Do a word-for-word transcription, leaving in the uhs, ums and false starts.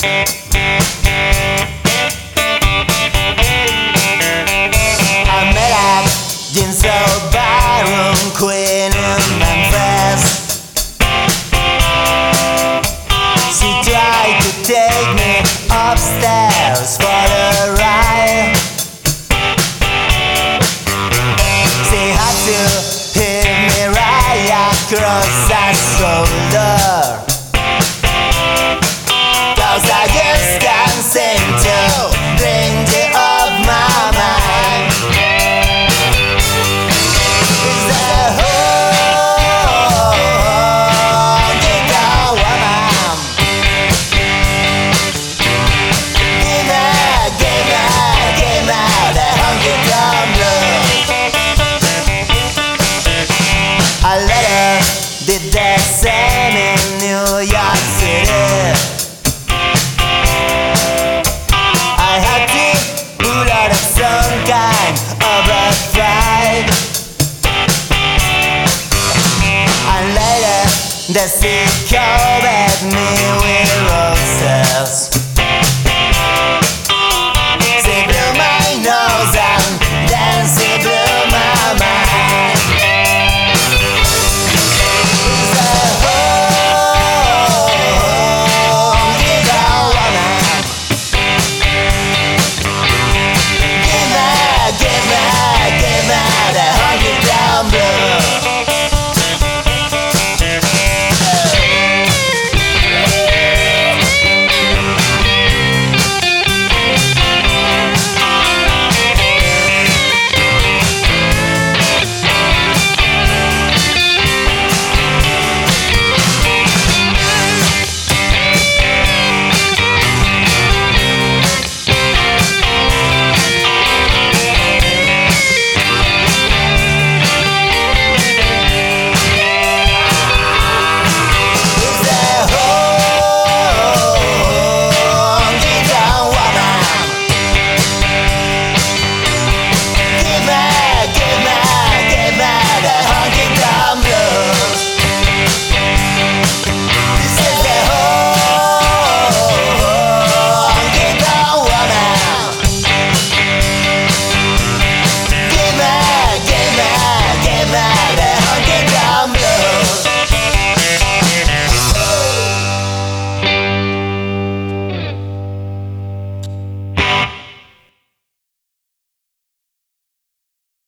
I met at Ginso Ballroom Queen in Memphis. She tried to take me upstairs for a ride. She had to hit me right across the shoulder, 'cause I just can't seem to bring you off my mind. It's the whole honky tonk woman. Give me, give me, give me the honky tonk blues. I later did the same in New York City. I had to pull out of some kind of a fight, and later the sea covered me with